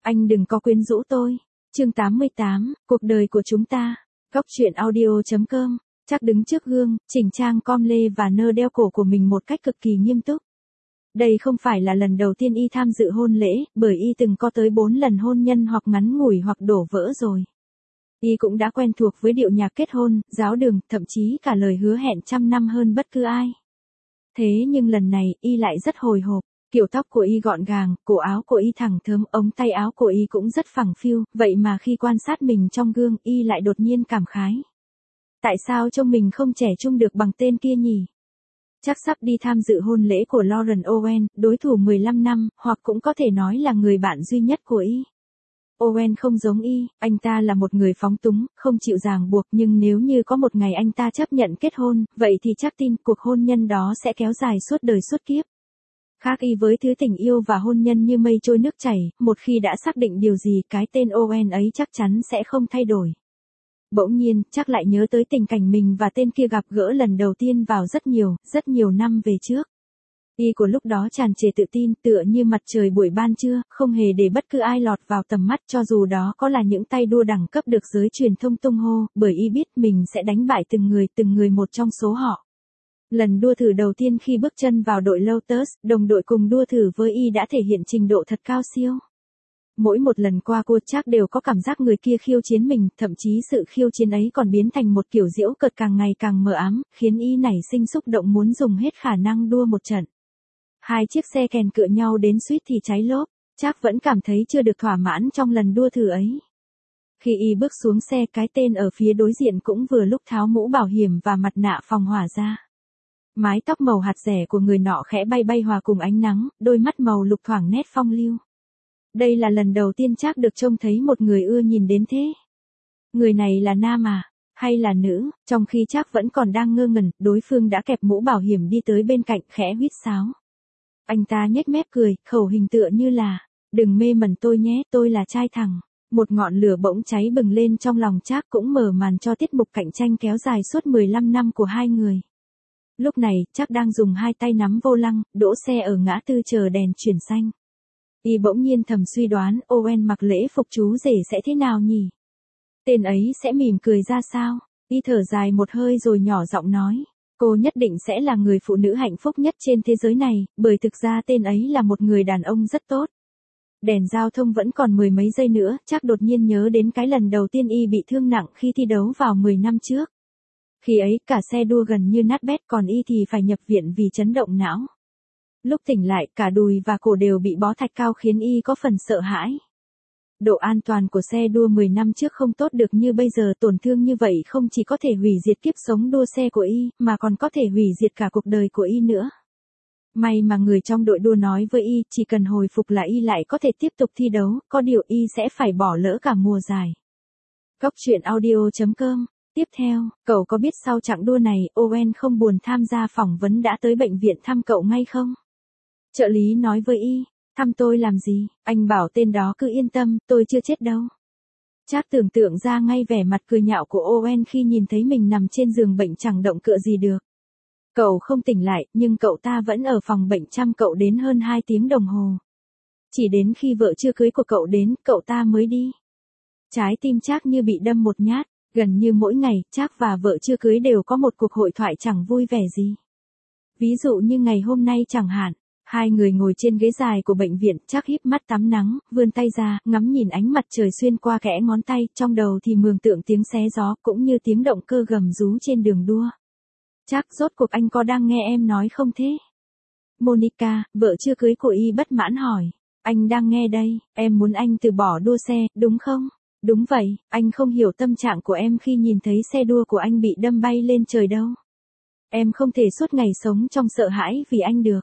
Anh đừng có quyến rũ tôi. Chương 88, cuộc đời của chúng ta. Góc truyện audio.com. Chắc đứng trước gương, chỉnh trang com lê và nơ đeo cổ của mình một cách cực kỳ nghiêm túc. Đây không phải là lần đầu tiên y tham dự hôn lễ, bởi y từng có tới 4 lần hôn nhân hoặc ngắn ngủi hoặc đổ vỡ rồi. Y cũng đã quen thuộc với điệu nhạc kết hôn, giáo đường, thậm chí cả lời hứa hẹn 100 năm hơn bất cứ ai. Thế nhưng lần này, y lại rất hồi hộp. Kiểu tóc của y gọn gàng, cổ áo của y thẳng thớm, ống tay áo của y cũng rất phẳng phiu, vậy mà khi quan sát mình trong gương, y lại đột nhiên cảm khái. Tại sao trông mình không trẻ trung được bằng tên kia nhỉ? Chắc sắp đi tham dự hôn lễ của Lauren Owen, đối thủ 15 năm, hoặc cũng có thể nói là người bạn duy nhất của y. Owen không giống y, anh ta là một người phóng túng, không chịu ràng buộc, nhưng nếu như có một ngày anh ta chấp nhận kết hôn, vậy thì chắc tin cuộc hôn nhân đó sẽ kéo dài suốt đời suốt kiếp. Khác y với thứ tình yêu và hôn nhân như mây trôi nước chảy, một khi đã xác định điều gì, cái tên Owen ấy chắc chắn sẽ không thay đổi. Bỗng nhiên, chắc lại nhớ tới tình cảnh mình và tên kia gặp gỡ lần đầu tiên vào rất nhiều năm về trước. Y của lúc đó tràn trề tự tin, tựa như mặt trời buổi ban trưa, không hề để bất cứ ai lọt vào tầm mắt, cho dù đó có là những tay đua đẳng cấp được giới truyền thông tung hô, bởi y biết mình sẽ đánh bại từng người một trong số họ. Lần đua thử đầu tiên khi bước chân vào đội Lotus, đồng đội cùng đua thử với y đã thể hiện trình độ thật cao siêu. Mỗi một lần qua cô chắc đều có cảm giác người kia khiêu chiến mình, thậm chí sự khiêu chiến ấy còn biến thành một kiểu giễu cợt càng ngày càng mờ ám, khiến y nảy sinh xúc động muốn dùng hết khả năng đua một trận. Hai chiếc xe kèn cựa nhau đến suýt thì cháy lốp, chắc vẫn cảm thấy chưa được thỏa mãn trong lần đua thử ấy. Khi y bước xuống xe, cái tên ở phía đối diện cũng vừa lúc tháo mũ bảo hiểm và mặt nạ phòng hỏa ra. Mái tóc màu hạt rẻ của người nọ khẽ bay hòa cùng ánh nắng, đôi mắt màu lục thoảng nét phong lưu. Đây là lần đầu tiên Trác được trông thấy một người ưa nhìn đến thế. Người này là nam à, hay là nữ? Trong khi Trác vẫn còn đang ngơ ngẩn, đối phương đã kẹp mũ bảo hiểm đi tới bên cạnh, khẽ huýt sáo. Anh ta nhếch mép cười, khẩu hình tựa như là, đừng mê mẩn tôi nhé, tôi là trai thẳng. Một ngọn lửa bỗng cháy bừng lên trong lòng Trác, cũng mở màn cho tiết mục cạnh tranh kéo dài suốt 15 năm của hai người. Lúc này, Trác đang dùng hai tay nắm vô lăng, đỗ xe ở ngã tư chờ đèn chuyển xanh. Y bỗng nhiên thầm suy đoán, Owen mặc lễ phục chú rể sẽ thế nào nhỉ? Tên ấy sẽ mỉm cười ra sao? Y thở dài một hơi rồi nhỏ giọng nói, cô nhất định sẽ là người phụ nữ hạnh phúc nhất trên thế giới này, bởi thực ra tên ấy là một người đàn ông rất tốt. Đèn giao thông vẫn còn 10 mấy giây nữa, chắc đột nhiên nhớ đến cái lần đầu tiên y bị thương nặng khi thi đấu vào 10 năm trước. Khi ấy, cả xe đua gần như nát bét, còn y thì phải nhập viện vì chấn động não. Lúc tỉnh lại, cả đùi và cổ đều bị bó thạch cao khiến y có phần sợ hãi. Độ an toàn của xe đua 10 năm trước không tốt được như bây giờ, tổn thương như vậy không chỉ có thể hủy diệt kiếp sống đua xe của y, mà còn có thể hủy diệt cả cuộc đời của y nữa. May mà người trong đội đua nói với y, chỉ cần hồi phục là y lại có thể tiếp tục thi đấu, có điều y sẽ phải bỏ lỡ cả mùa giải. Góc truyện audio.com. Tiếp theo, cậu có biết sau chặng đua này, Owen không buồn tham gia phỏng vấn đã tới bệnh viện thăm cậu ngay không? Trợ lý nói với y, thăm tôi làm gì, anh bảo tên đó cứ yên tâm, tôi chưa chết đâu. Trác tưởng tượng ra ngay vẻ mặt cười nhạo của Owen khi nhìn thấy mình nằm trên giường bệnh chẳng động cựa gì được. Cậu không tỉnh lại, nhưng cậu ta vẫn ở phòng bệnh chăm cậu đến hơn 2 tiếng đồng hồ. Chỉ đến khi vợ chưa cưới của cậu đến, cậu ta mới đi. Trái tim Trác như bị đâm một nhát, gần như mỗi ngày, Trác và vợ chưa cưới đều có một cuộc hội thoại chẳng vui vẻ gì. Ví dụ như ngày hôm nay chẳng hạn. Hai người ngồi trên ghế dài của bệnh viện, Trác híp mắt tắm nắng, vươn tay ra, ngắm nhìn ánh mặt trời xuyên qua kẽ ngón tay, trong đầu thì mường tượng tiếng xé gió, cũng như tiếng động cơ gầm rú trên đường đua. Trác, rốt cuộc anh có đang nghe em nói không thế? Monica, vợ chưa cưới của y bất mãn hỏi. Anh đang nghe đây, em muốn anh từ bỏ đua xe, đúng không? Đúng vậy, anh không hiểu tâm trạng của em khi nhìn thấy xe đua của anh bị đâm bay lên trời đâu. Em không thể suốt ngày sống trong sợ hãi vì anh được.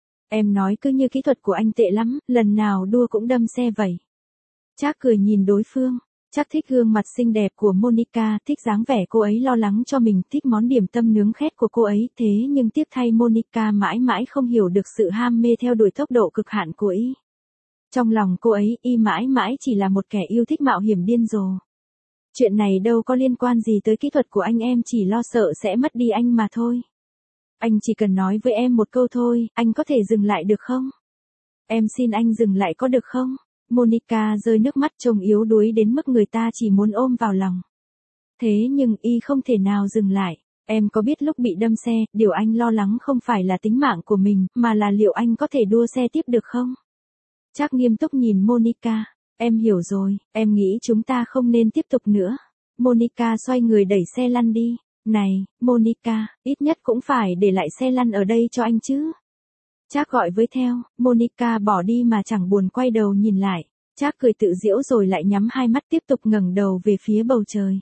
Em nói cứ như kỹ thuật của anh tệ lắm, lần nào đua cũng đâm xe vậy. Trác cười nhìn đối phương, Trác thích gương mặt xinh đẹp của Monica, thích dáng vẻ cô ấy lo lắng cho mình, thích món điểm tâm nướng khét của cô ấy, thế nhưng tiếc thay Monica mãi mãi không hiểu được sự ham mê theo đuổi tốc độ cực hạn của y. Trong lòng cô ấy, y mãi mãi chỉ là một kẻ yêu thích mạo hiểm điên rồ. Chuyện này đâu có liên quan gì tới kỹ thuật của anh, em chỉ lo sợ sẽ mất đi anh mà thôi. Anh chỉ cần nói với em một câu thôi, anh có thể dừng lại được không? Em xin anh dừng lại có được không? Monica rơi nước mắt trông yếu đuối đến mức người ta chỉ muốn ôm vào lòng. Thế nhưng y không thể nào dừng lại. Em có biết lúc bị đâm xe, điều anh lo lắng không phải là tính mạng của mình, mà là liệu anh có thể đua xe tiếp được không? Trác nghiêm túc nhìn Monica. Em hiểu rồi, em nghĩ chúng ta không nên tiếp tục nữa. Monica xoay người đẩy xe lăn đi. Này, Monica, ít nhất cũng phải để lại xe lăn ở đây cho anh chứ. Trác gọi với theo, Monica bỏ đi mà chẳng buồn quay đầu nhìn lại. Trác cười tự giễu rồi lại nhắm hai mắt tiếp tục ngẩng đầu về phía bầu trời.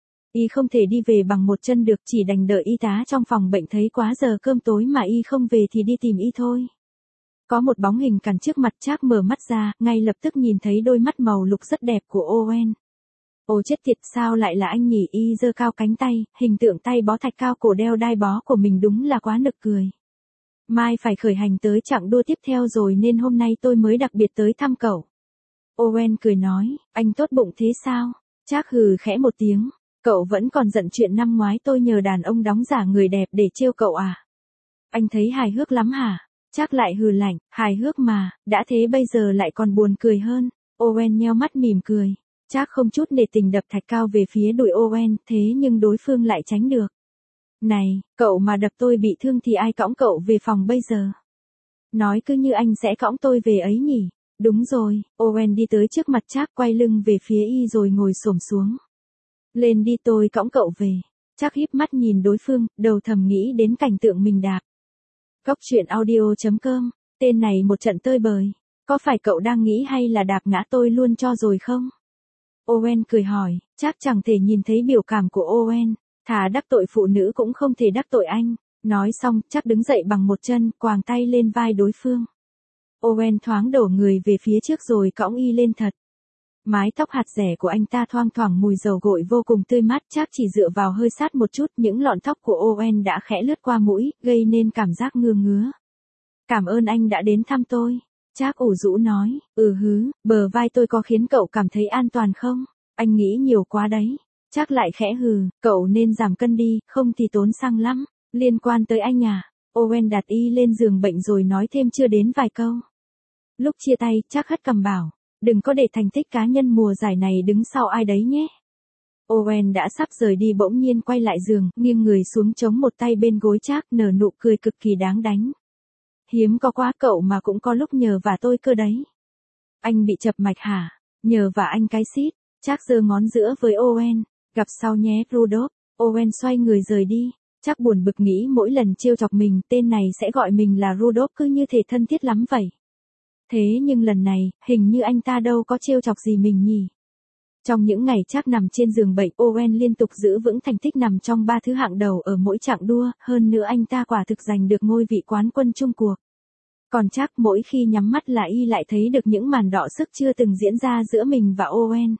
Y không thể đi về bằng một chân được, chỉ đành đợi y tá trong phòng bệnh thấy quá giờ cơm tối mà y không về thì đi tìm y thôi. Có một bóng hình cản trước mặt Trác, mở mắt ra, ngay lập tức nhìn thấy đôi mắt màu lục rất đẹp của Owen. Ồ chết tiệt, sao lại là anh nhỉ? Y giơ cao cánh tay, hình tượng tay bó thạch cao cổ đeo đai bó của mình đúng là quá nực cười. Mai phải khởi hành tới chặng đua tiếp theo rồi nên hôm nay tôi mới đặc biệt tới thăm cậu. Owen cười nói, anh tốt bụng thế sao? Trác hừ khẽ một tiếng, cậu vẫn còn giận chuyện năm ngoái tôi nhờ đàn ông đóng giả người đẹp để trêu cậu à? Anh thấy hài hước lắm hả? Trác lại hừ lạnh, hài hước mà, đã thế bây giờ lại còn buồn cười hơn. Owen nheo mắt mỉm cười. Trác không chút nể tình đập thạch cao về phía đùi Owen, thế nhưng đối phương lại tránh được. Này, cậu mà đập tôi bị thương thì ai cõng cậu về phòng bây giờ? Nói cứ như anh sẽ cõng tôi về ấy nhỉ? Đúng rồi, Owen đi tới trước mặt Trác, quay lưng về phía y rồi ngồi xổm xuống. Lên đi, tôi cõng cậu về. Trác híp mắt nhìn đối phương, đầu thầm nghĩ đến cảnh tượng mình đạp. Cóc truyện audio.com, tên này một trận tơi bời. Có phải cậu đang nghĩ hay là đạp ngã tôi luôn cho rồi không? Owen cười hỏi, Trác chẳng thể nhìn thấy biểu cảm của Owen. Thà đắc tội phụ nữ cũng không thể đắc tội anh. Nói xong, Trác đứng dậy bằng một chân, quàng tay lên vai đối phương. Owen thoáng đổ người về phía trước rồi cõng y lên thật. Mái tóc hạt rẻ của anh ta thoang thoảng mùi dầu gội vô cùng tươi mát. Trác chỉ dựa vào hơi sát một chút, những lọn tóc của Owen đã khẽ lướt qua mũi, gây nên cảm giác ngứa ngứa. Cảm ơn anh đã đến thăm tôi. Trác ủ rũ nói, bờ vai tôi có khiến cậu cảm thấy an toàn không? Anh nghĩ nhiều quá đấy. Trác lại khẽ hừ, cậu nên giảm cân đi, không thì tốn xăng lắm. Liên quan tới anh à? Owen đặt y lên giường bệnh rồi nói thêm chưa đến vài câu. Lúc chia tay, Trác hất cằm bảo, đừng có để thành tích cá nhân mùa giải này đứng sau ai đấy nhé. Owen đã sắp rời đi bỗng nhiên quay lại giường, nghiêng người xuống chống một tay bên gối Trác, nở nụ cười cực kỳ đáng đánh. Hiếm có quá, cậu mà cũng có lúc nhờ vả tôi cơ đấy. Anh bị chập mạch hả? Nhờ vả anh cái xít. Trác giơ ngón giữa với Owen, gặp sau nhé Rudolph. Owen xoay người rời đi. Trác buồn bực nghĩ mỗi lần trêu chọc mình, tên này sẽ gọi mình là Rudolph cứ như thể thân thiết lắm vậy. Thế nhưng lần này, hình như anh ta đâu có trêu chọc gì mình nhỉ. Trong những ngày Trác nằm trên giường bệnh, Owen liên tục giữ vững thành tích nằm trong 3 thứ hạng đầu ở mỗi chặng đua, hơn nữa anh ta quả thực giành được ngôi vị quán quân chung cuộc. Còn Trác mỗi khi nhắm mắt là y lại thấy được những màn đọ sức chưa từng diễn ra giữa mình và Owen.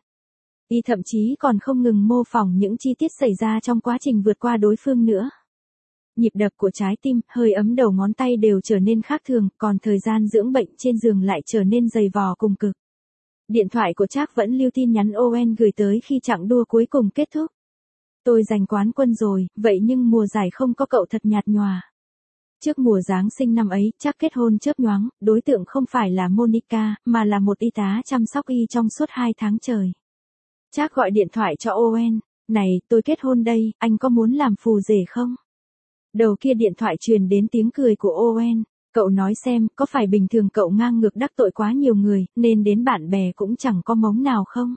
Y thậm chí còn không ngừng mô phỏng những chi tiết xảy ra trong quá trình vượt qua đối phương nữa. Nhịp đập của trái tim, hơi ấm đầu ngón tay đều trở nên khác thường, còn thời gian dưỡng bệnh trên giường lại trở nên dày vò cùng cực. Điện thoại của Trác vẫn lưu tin nhắn Owen gửi tới khi chặng đua cuối cùng kết thúc. Tôi giành quán quân rồi, vậy nhưng mùa giải không có cậu thật nhạt nhòa. Trước mùa Giáng sinh năm ấy, Trác kết hôn chớp nhoáng, đối tượng không phải là Monica, mà là một y tá chăm sóc y trong suốt 2 tháng trời. Trác gọi điện thoại cho Owen, này, tôi kết hôn đây, anh có muốn làm phù rể không? Đầu kia điện thoại truyền đến tiếng cười của Owen, cậu nói xem, có phải bình thường cậu ngang ngược đắc tội quá nhiều người, nên đến bạn bè cũng chẳng có mống nào không?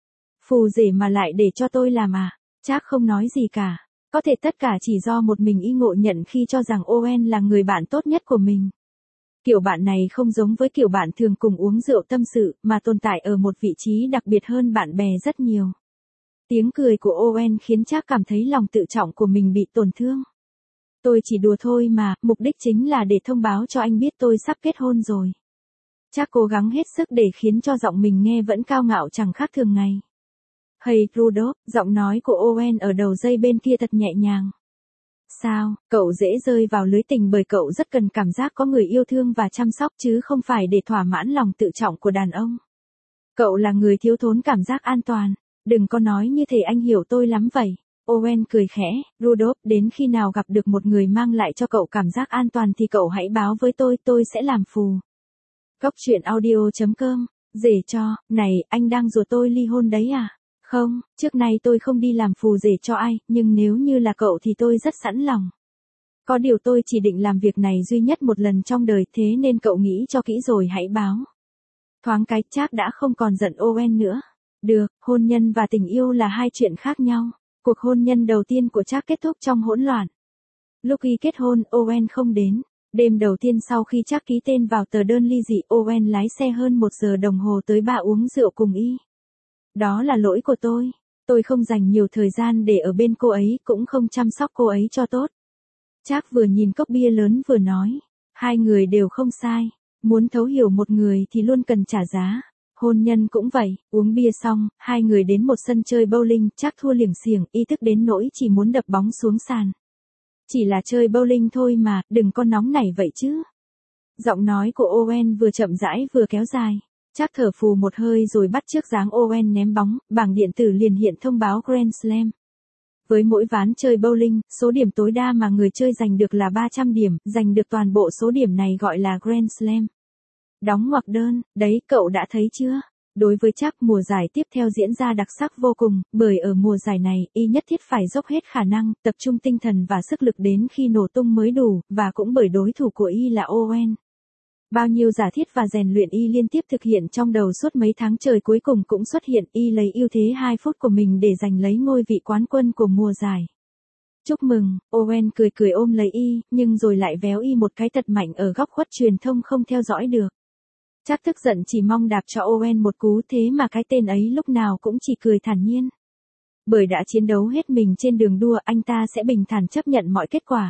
Phù rể mà lại để cho tôi làm à? Trác không nói gì cả. Có thể tất cả chỉ do một mình y ngộ nhận khi cho rằng Owen là người bạn tốt nhất của mình. Kiểu bạn này không giống với kiểu bạn thường cùng uống rượu tâm sự, mà tồn tại ở một vị trí đặc biệt hơn bạn bè rất nhiều. Tiếng cười của Owen khiến Trác cảm thấy lòng tự trọng của mình bị tổn thương. Tôi chỉ đùa thôi mà, mục đích chính là để thông báo cho anh biết tôi sắp kết hôn rồi. Trác cố gắng hết sức để khiến cho giọng mình nghe vẫn cao ngạo chẳng khác thường ngày. Hey Rudolph, giọng nói của Owen ở đầu dây bên kia thật nhẹ nhàng. Sao, cậu dễ rơi vào lưới tình bởi cậu rất cần cảm giác có người yêu thương và chăm sóc chứ không phải để thỏa mãn lòng tự trọng của đàn ông. Cậu là người thiếu thốn cảm giác an toàn, đừng có nói như thể anh hiểu tôi lắm vậy. Owen cười khẽ, Rudolph, đến khi nào gặp được một người mang lại cho cậu cảm giác an toàn thì cậu hãy báo với tôi sẽ làm phù. Cóc truyện audio.com Rể cho, này, anh đang rủ tôi ly hôn đấy à? Không, trước nay tôi không đi làm phù rể cho ai, nhưng nếu như là cậu thì tôi rất sẵn lòng. Có điều tôi chỉ định làm việc này duy nhất một lần trong đời, thế nên cậu nghĩ cho kỹ rồi hãy báo. Thoáng cái Trác đã không còn giận Owen nữa. Được, hôn nhân và tình yêu là hai chuyện khác nhau. Cuộc hôn nhân đầu tiên của Trác kết thúc trong hỗn loạn. Lúc Y kết hôn, Owen không đến. Đêm đầu tiên sau khi Trác ký tên vào tờ đơn ly dị, Owen lái xe hơn 1 giờ đồng hồ tới bar uống rượu cùng Y. Đó là lỗi của tôi. Tôi không dành nhiều thời gian để ở bên cô ấy, cũng không chăm sóc cô ấy cho tốt. Trác vừa nhìn cốc bia lớn vừa nói. Hai người đều không sai. Muốn thấu hiểu một người thì luôn cần trả giá. Hôn nhân cũng vậy, uống bia xong, hai người đến một sân chơi bowling, Trác thua liềng xiềng, Y tức đến nỗi chỉ muốn đập bóng xuống sàn. Chỉ là chơi bowling thôi mà, đừng có nóng nảy vậy chứ. Giọng nói của Owen vừa chậm rãi vừa kéo dài. Trác thở phù một hơi rồi bắt chước dáng Owen ném bóng, bảng điện tử liền hiện thông báo Grand Slam. Với mỗi ván chơi bowling, số điểm tối đa mà người chơi giành được là 300 điểm, giành được toàn bộ số điểm này gọi là Grand Slam. Đóng ngoặc đơn, đấy cậu đã thấy chưa? Đối với Trác, mùa giải tiếp theo diễn ra đặc sắc vô cùng, bởi ở mùa giải này, Y nhất thiết phải dốc hết khả năng, tập trung tinh thần và sức lực đến khi nổ tung mới đủ, và cũng bởi đối thủ của Y là Owen. Bao nhiêu giả thiết và rèn luyện Y liên tiếp thực hiện trong đầu suốt mấy tháng trời cuối cùng cũng xuất hiện, Y lấy ưu thế 2 phút của mình để giành lấy ngôi vị quán quân của mùa giải. Chúc mừng, Owen cười cười ôm lấy Y, nhưng rồi lại véo Y một cái thật mạnh ở góc khuất, truyền thông không theo dõi được. Trác tức giận chỉ mong đạp cho Owen một cú, thế mà cái tên ấy lúc nào cũng chỉ cười thản nhiên. Bởi đã chiến đấu hết mình trên đường đua, anh ta sẽ bình thản chấp nhận mọi kết quả.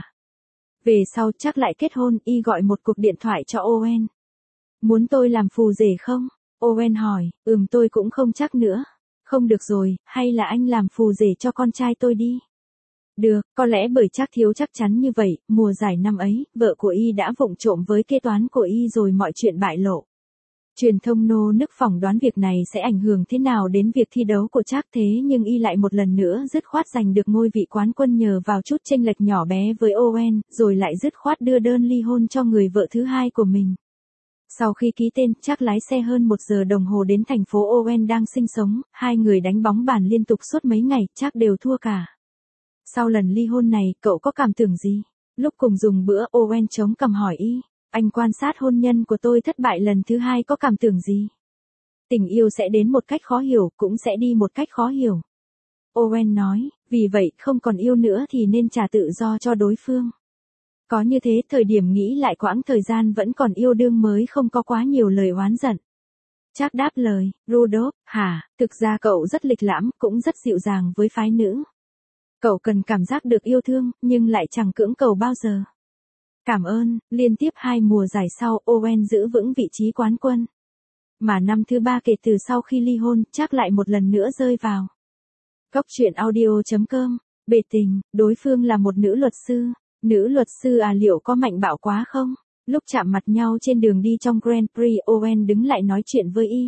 Về sau Trác lại kết hôn, Y gọi một cuộc điện thoại cho Owen. Muốn tôi làm phù rể không? Owen hỏi, tôi cũng không chắc nữa. Không được rồi, hay là anh làm phù rể cho con trai tôi đi. Được, có lẽ bởi Trác thiếu chắc chắn như vậy, mùa giải năm ấy, vợ của Y đã vụng trộm với kế toán của Y rồi mọi chuyện bại lộ. Truyền thông nô nức phỏng đoán việc này sẽ ảnh hưởng thế nào đến việc thi đấu của Trác, thế nhưng Y lại một lần nữa dứt khoát giành được ngôi vị quán quân nhờ vào chút chênh lệch nhỏ bé với Owen, rồi lại dứt khoát đưa đơn ly hôn cho người vợ thứ hai của mình. Sau khi ký tên, Trác lái xe hơn 1 giờ đồng hồ đến thành phố Owen đang sinh sống, hai người đánh bóng bàn liên tục suốt mấy ngày, Trác đều thua cả. Sau lần ly hôn này, cậu có cảm tưởng gì? Lúc cùng dùng bữa, Owen chống cằm hỏi Y. Anh quan sát hôn nhân của tôi thất bại lần thứ 2 có cảm tưởng gì? Tình yêu sẽ đến một cách khó hiểu, cũng sẽ đi một cách khó hiểu. Owen nói, vì vậy không còn yêu nữa thì nên trả tự do cho đối phương. Có như thế thời điểm nghĩ lại quãng thời gian vẫn còn yêu đương mới không có quá nhiều lời oán giận. Trác đáp lời, Rudolph, hả, thực ra cậu rất lịch lãm, cũng rất dịu dàng với phái nữ. Cậu cần cảm giác được yêu thương, nhưng lại chẳng cưỡng cầu bao giờ. Cảm ơn, liên tiếp 2 mùa giải sau, Owen giữ vững vị trí quán quân. Mà năm thứ 3 kể từ sau khi ly hôn, Trác lại một lần nữa rơi vào. Góc truyện audio.com, bề tình, đối phương là một nữ luật sư. Nữ luật sư à, liệu có mạnh bạo quá không? Lúc chạm mặt nhau trên đường đi trong Grand Prix, Owen đứng lại nói chuyện với Y.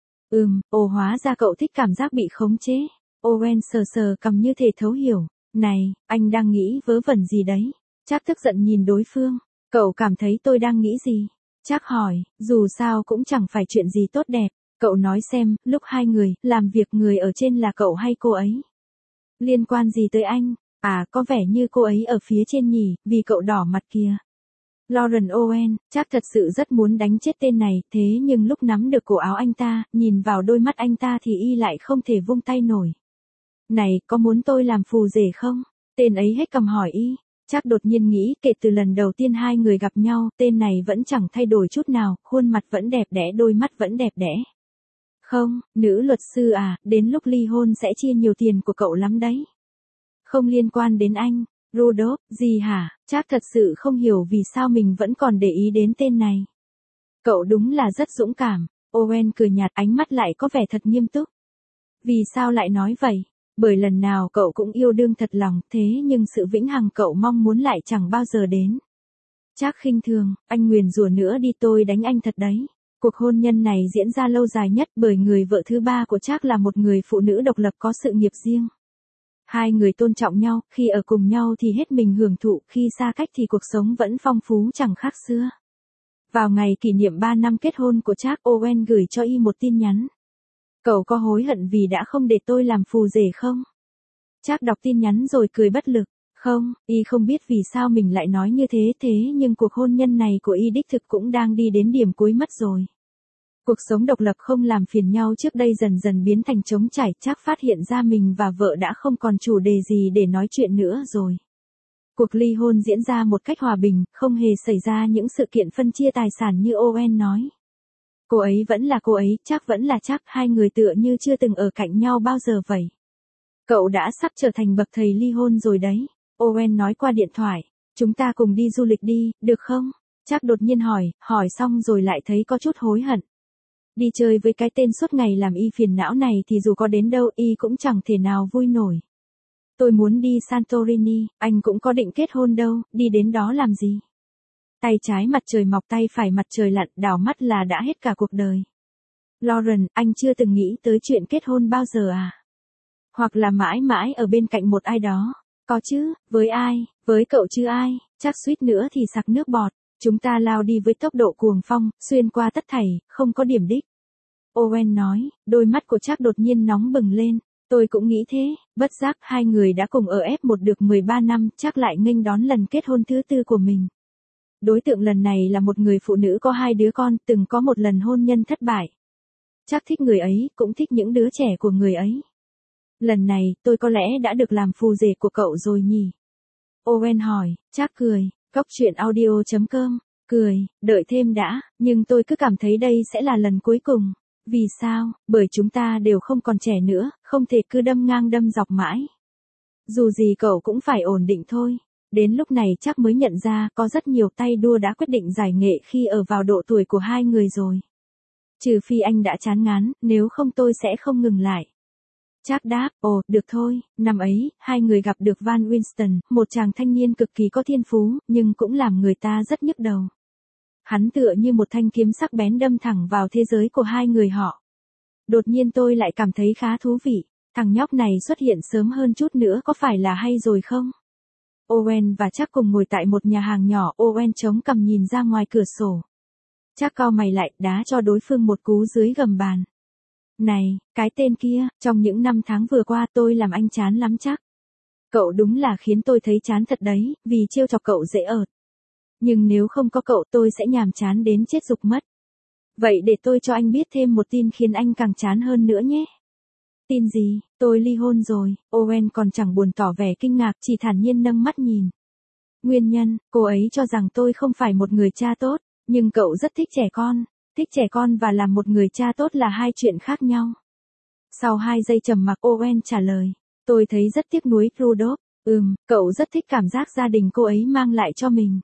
Hóa ra cậu thích cảm giác bị khống chế. Owen sờ sờ cằm như thể thấu hiểu. Này, anh đang nghĩ vớ vẩn gì đấy? Trác tức giận nhìn đối phương. Cậu cảm thấy tôi đang nghĩ gì? Trác hỏi, dù sao cũng chẳng phải chuyện gì tốt đẹp. Cậu nói xem, lúc hai người làm việc, người ở trên là cậu hay cô ấy? Liên quan gì tới anh? À, có vẻ như cô ấy ở phía trên nhỉ, vì cậu đỏ mặt kìa. Lauren Owen, Trác thật sự rất muốn đánh chết tên này, thế nhưng lúc nắm được cổ áo anh ta, nhìn vào đôi mắt anh ta thì Y lại không thể vung tay nổi. Này, có muốn tôi làm phù rể không? Tên ấy hết cằm hỏi Y. Trác đột nhiên nghĩ, kể từ lần đầu tiên hai người gặp nhau, tên này vẫn chẳng thay đổi chút nào, khuôn mặt vẫn đẹp đẽ, đôi mắt vẫn đẹp đẽ. Không, nữ luật sư à, đến lúc ly hôn sẽ chia nhiều tiền của cậu lắm đấy. Không liên quan đến anh. Rudolph, gì hả? Trác thật sự không hiểu vì sao mình vẫn còn để ý đến tên này. Cậu đúng là rất dũng cảm. Owen cười nhạt, ánh mắt lại có vẻ thật nghiêm túc. Vì sao lại nói vậy? Bởi lần nào cậu cũng yêu đương thật lòng, thế nhưng sự vĩnh hằng cậu mong muốn lại chẳng bao giờ đến. Trác khinh thường, anh nguyền rủa nữa đi, tôi đánh anh thật đấy. Cuộc hôn nhân này diễn ra lâu dài nhất bởi người vợ thứ 3 của Trác là một người phụ nữ độc lập có sự nghiệp riêng. Hai người tôn trọng nhau, khi ở cùng nhau thì hết mình hưởng thụ, khi xa cách thì cuộc sống vẫn phong phú chẳng khác xưa. Vào ngày kỷ niệm 3 năm kết hôn của Jack, Owen gửi cho y một tin nhắn. Cậu có hối hận vì đã không để tôi làm phù rể không? Jack đọc tin nhắn rồi cười bất lực. Không, y không biết vì sao mình lại nói như thế nhưng cuộc hôn nhân này của y đích thực cũng đang đi đến điểm cuối mất rồi. Cuộc sống độc lập không làm phiền nhau trước đây dần dần biến thành trống trải, Jack phát hiện ra mình và vợ đã không còn chủ đề gì để nói chuyện nữa rồi. Cuộc ly hôn diễn ra một cách hòa bình, không hề xảy ra những sự kiện phân chia tài sản như Owen nói. Cô ấy vẫn là cô ấy, Jack vẫn là Jack, hai người tựa như chưa từng ở cạnh nhau bao giờ vậy. Cậu đã sắp trở thành bậc thầy ly hôn rồi đấy, Owen nói qua điện thoại. Chúng ta cùng đi du lịch đi, được không? Jack đột nhiên hỏi xong rồi lại thấy có chút hối hận. Đi chơi với cái tên suốt ngày làm y phiền não này thì dù có đến đâu y cũng chẳng thể nào vui nổi. Tôi muốn đi Santorini, anh cũng có định kết hôn đâu, đi đến đó làm gì? Tay trái mặt trời mọc tay phải mặt trời lặn, đảo mắt là đã hết cả cuộc đời. Lauren, anh chưa từng nghĩ tới chuyện kết hôn bao giờ à? Hoặc là mãi mãi ở bên cạnh một ai đó? Có chứ, với ai? Với cậu chứ ai? Chắc suýt nữa thì sặc nước bọt. Chúng ta lao đi với tốc độ cuồng phong, xuyên qua tất thảy, không có điểm đích. Owen nói, đôi mắt của Jack đột nhiên nóng bừng lên. Tôi cũng nghĩ thế, bất giác hai người đã cùng ở F1 được 13 năm, Jack lại nghênh đón lần kết hôn thứ tư của mình. Đối tượng lần này là một người phụ nữ có 2 đứa con, từng có một lần hôn nhân thất bại. Jack thích người ấy, cũng thích những đứa trẻ của người ấy. Lần này, tôi có lẽ đã được làm phù rể của cậu rồi nhỉ? Owen hỏi, Jack cười, Goctruyện.audio.com, cười, đợi thêm đã, nhưng tôi cứ cảm thấy đây sẽ là lần cuối cùng. Vì sao? Bởi chúng ta đều không còn trẻ nữa, không thể cứ đâm ngang đâm dọc mãi. Dù gì cậu cũng phải ổn định thôi. Đến lúc này chắc mới nhận ra có rất nhiều tay đua đã quyết định giải nghệ khi ở vào độ tuổi của hai người rồi. Trừ phi anh đã chán ngán, nếu không tôi sẽ không ngừng lại. Jack đáp, ồ, được thôi, năm ấy, hai người gặp được Van Winston, một chàng thanh niên cực kỳ có thiên phú, nhưng cũng làm người ta rất nhức đầu. Hắn tựa như một thanh kiếm sắc bén đâm thẳng vào thế giới của hai người họ. Đột nhiên tôi lại cảm thấy khá thú vị, thằng nhóc này xuất hiện sớm hơn chút nữa có phải là hay rồi không? Owen và Jack cùng ngồi tại một nhà hàng nhỏ, Owen chống cằm nhìn ra ngoài cửa sổ. Jack cau mày lại, đá cho đối phương một cú dưới gầm bàn. Này, cái tên kia, trong những năm tháng vừa qua tôi làm anh chán lắm chắc. Cậu đúng là khiến tôi thấy chán thật đấy, vì trêu chọc cậu dễ ợt. Nhưng nếu không có cậu tôi sẽ nhàm chán đến chết dục mất. Vậy để tôi cho anh biết thêm một tin khiến anh càng chán hơn nữa nhé. Tin gì? Tôi ly hôn rồi. Owen còn chẳng buồn tỏ vẻ kinh ngạc, chỉ thản nhiên nâng mắt nhìn. Nguyên nhân, cô ấy cho rằng tôi không phải một người cha tốt, nhưng cậu rất thích trẻ con. Thích trẻ con và làm một người cha tốt là hai chuyện khác nhau. Sau 2 giây trầm mặc Owen trả lời. Tôi thấy rất tiếc nuối, Rudolph. Cậu rất thích cảm giác gia đình cô ấy mang lại cho mình.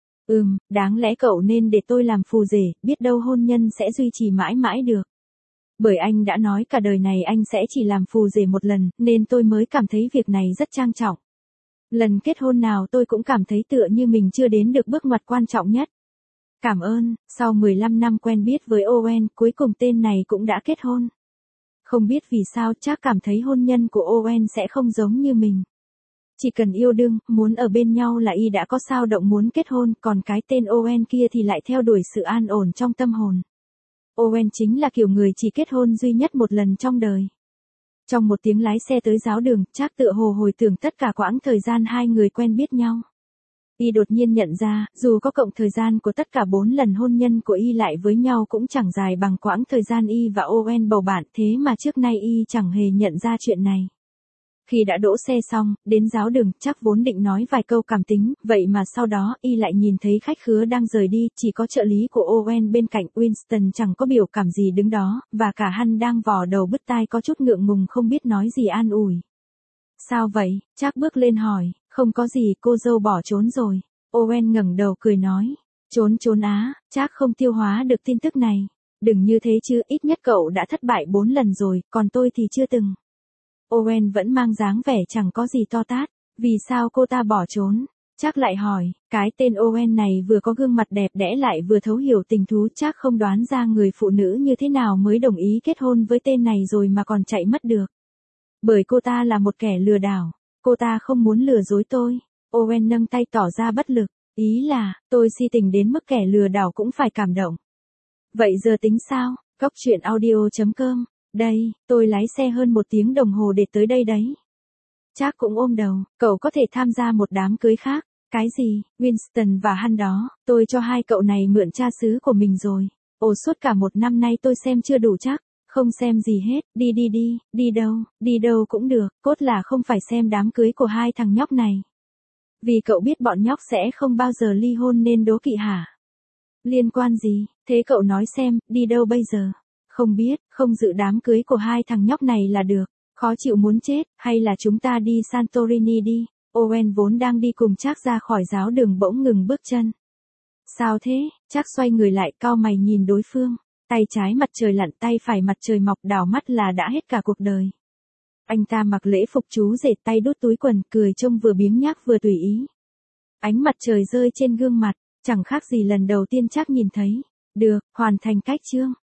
Đáng lẽ cậu nên để tôi làm phù rể, biết đâu hôn nhân sẽ duy trì mãi mãi được. Bởi anh đã nói cả đời này anh sẽ chỉ làm phù rể một lần, nên tôi mới cảm thấy việc này rất trang trọng. Lần kết hôn nào tôi cũng cảm thấy tựa như mình chưa đến được bước ngoặt quan trọng nhất. Cảm ơn, sau 15 năm quen biết với Owen, cuối cùng tên này cũng đã kết hôn. Không biết vì sao chắc cảm thấy hôn nhân của Owen sẽ không giống như mình. Chỉ cần yêu đương, muốn ở bên nhau là y đã có sao động muốn kết hôn, còn cái tên Owen kia thì lại theo đuổi sự an ổn trong tâm hồn. Owen chính là kiểu người chỉ kết hôn duy nhất một lần trong đời. Trong một tiếng lái xe tới giáo đường, Jack tựa hồ hồi tưởng tất cả quãng thời gian hai người quen biết nhau. Y đột nhiên nhận ra, dù có cộng thời gian của tất cả 4 lần hôn nhân của y lại với nhau cũng chẳng dài bằng quãng thời gian y và Owen bầu bạn, thế mà trước nay y chẳng hề nhận ra chuyện này. Khi đã đỗ xe xong, đến giáo đường, chắc vốn định nói vài câu cảm tính, vậy mà sau đó, y lại nhìn thấy khách khứa đang rời đi, chỉ có trợ lý của Owen bên cạnh, Winston chẳng có biểu cảm gì đứng đó, và cả hắn đang vò đầu bứt tai có chút ngượng ngùng không biết nói gì an ủi. Sao vậy? Chắc bước lên hỏi, không có gì, cô dâu bỏ trốn rồi. Owen ngẩng đầu cười nói, trốn á, chắc không tiêu hóa được tin tức này. Đừng như thế chứ, ít nhất cậu đã thất bại 4 lần rồi, còn tôi thì chưa từng. Owen vẫn mang dáng vẻ chẳng có gì to tát, vì sao cô ta bỏ trốn? Chắc lại hỏi, cái tên Owen này vừa có gương mặt đẹp đẽ lại vừa thấu hiểu tình thú, chắc không đoán ra người phụ nữ như thế nào mới đồng ý kết hôn với tên này rồi mà còn chạy mất được. Bởi cô ta là một kẻ lừa đảo, cô ta không muốn lừa dối tôi. Owen nâng tay tỏ ra bất lực, Ý là, tôi si tình đến mức kẻ lừa đảo cũng phải cảm động. Vậy giờ tính sao? Góc chuyện audio.com. Đây, tôi lái xe hơn 1 tiếng đồng hồ để tới đây đấy. Trác cũng ôm đầu, cậu có thể tham gia một đám cưới khác. Cái gì, Winston và Han đó, tôi cho hai cậu này mượn cha xứ của mình rồi. Ồ, suốt cả 1 năm nay tôi xem chưa đủ chắc. Không xem gì hết, đi đâu cũng được, cốt là không phải xem đám cưới của hai thằng nhóc này. Vì cậu biết bọn nhóc sẽ không bao giờ ly hôn nên đố kỵ hả? Liên quan gì, thế cậu nói xem, đi đâu bây giờ? Không biết, không dự đám cưới của hai thằng nhóc này là được. Khó chịu muốn chết, hay là chúng ta đi Santorini đi? Owen vốn đang đi cùng Trác ra khỏi giáo đường bỗng ngừng bước chân. Sao thế? Trác xoay người lại cau mày nhìn đối phương. Tay trái mặt trời lặn tay phải mặt trời mọc, đảo mắt là đã hết cả cuộc đời. Anh ta mặc lễ phục chú rể, tay đút túi quần, cười trông vừa biếng nhác vừa tùy ý. Ánh mặt trời rơi trên gương mặt, chẳng khác gì lần đầu tiên Trác nhìn thấy. Được, hoàn thành cách chương.